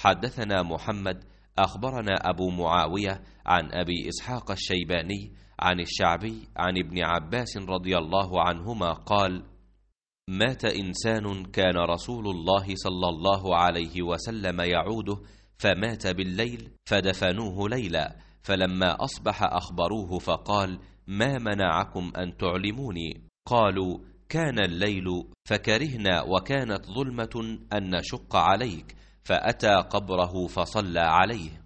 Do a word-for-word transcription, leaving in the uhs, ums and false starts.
حدثنا محمد أخبرنا أبو معاوية عن أبي إسحاق الشيباني عن الشعبي عن ابن عباس رضي الله عنهما قال: مات إنسان كان رسول الله صلى الله عليه وسلم يعوده، فمات بالليل فدفنوه ليلا، فلما أصبح أخبروه فقال: ما منعكم أن تعلموني؟ قالوا: كان الليل فكرهنا وكانت ظلمة أن نشق عليك، فأتى قبره فصلى عليه.